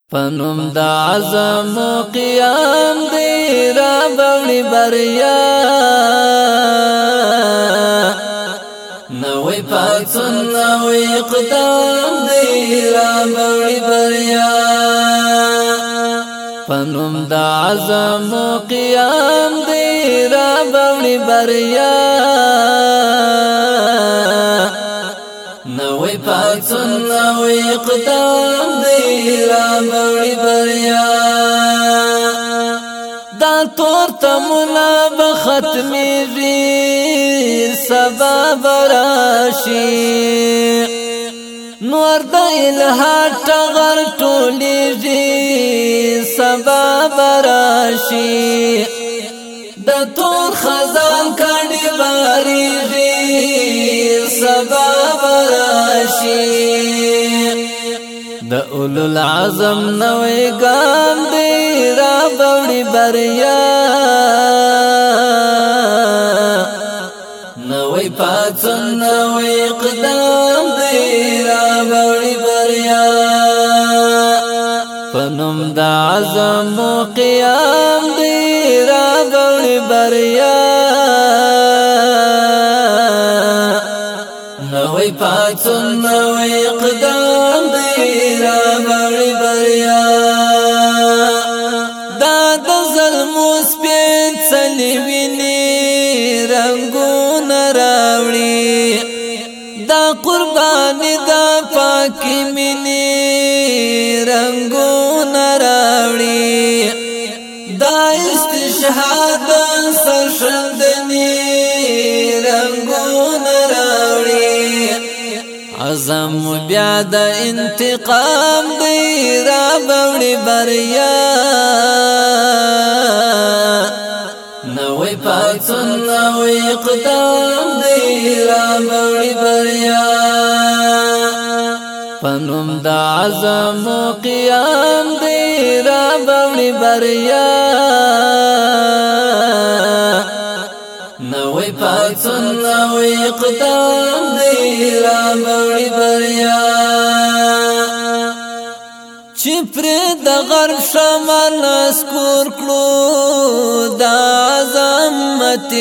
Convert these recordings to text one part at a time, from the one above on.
پنوم د عزم و قیام دی را بوڑی بریا نوی پاتون نوی اقدام دی را بوڑی بریا پنوم د عزم و قیام دی را بوڑی بریا نوی پاتون نوی اقدام دی را بوڑی بریا دا تور تمنا بختمی ری سبا براشی نور دا الہا ٹغر ٹولی ری سبا براشی دا تور خزان کڑی باری ری سبا براشی دا اولو العظم نوی گام دی را بوڑی بریا نوی پاتون نوی قدام دی را بوڑی بریا پنوم دا عزم و قیام دی را بوڑی بریا نوی پاتون نوی قدام دی را بوڑی بریا دا د ظلمو سپین سلیوینی رنگون راوڑی دا قربانی دا پاکی منی رنگون راوڑی دا استشهاد سرشندنی رنگون راوڑی عزم بیا دا انتقام دی را بوڑی بریا نوی پاتون نوی اقدام دی را بوڑی بریا پنوم دا عزم و قیام دی را بوڑی بریا نوی پاتون نوی اقدام دی را بوڑی بریا چپر د غرب شمال اسکور کلو دا عظمتین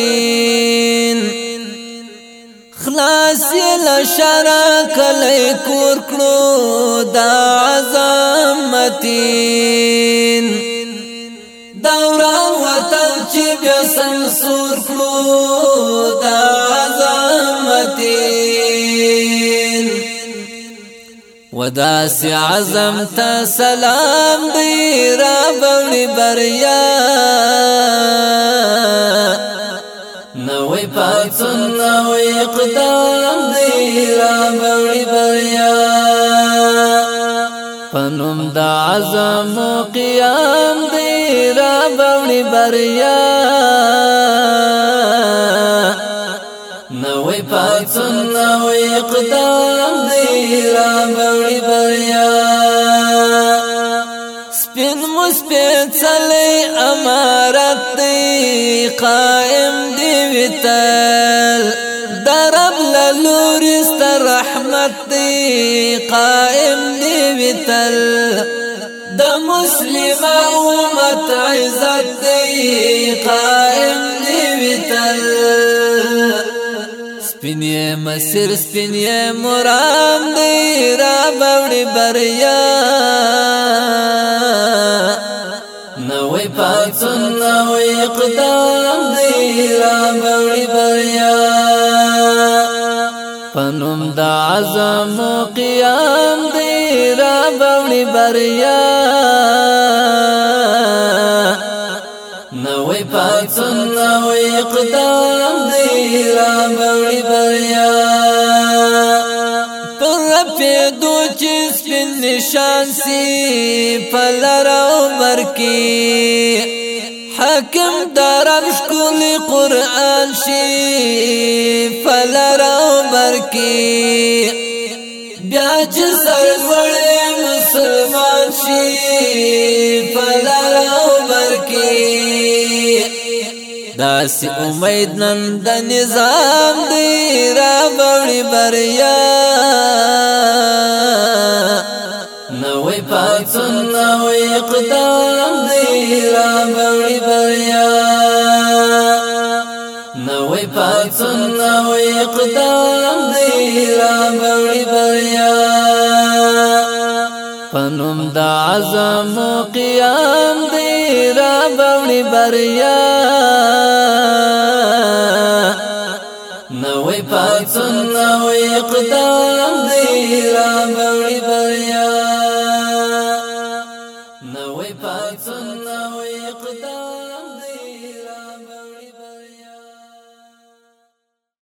خلاصی لشرا کلی کور کلو دا عظمتین دوران وطن چی بیا سمسور کلو دا عظمتین وداسی عزم تا سلام دی را بوڑی بریا نوی پاتون نوی اقدام دی را بوڑی بریا پنوم دا عزم و قیام دی را بوڑی بریا نوی پاتون نوی اقدام دی را بوڑی بریا سپین مسپین چلی امارت دی قائم دی ویتل درب للورست رحمت دی قائم دی ویتل دا مسلم امت عزت دی قائم دی ویتل سپینی مسیر سپینی مرام دی را بوڑی بریا نوی پاتون نوی اقدام دی را بوڑی بریا پنوم دا عزم و قیام دی را بوڑی بریا نوی پاتون نوی اقدام دی را بوڑی بریا پر پیدو چیز پن نشان سی پلر عمر کی حکم دارم شکل قرآن شی پلر عمر کی بیاج سرور مسلمان شی پلر عمر کی داسی امید نند نظام دی را بوڑی بریا نوې پاتون نوې اقدام دی را بوړي بریا نوې پاتون نوې اقدام دی را بوړي بریا پنوم د عزم قیام دی را بوړي بریا نوې پاتون نوې اقدام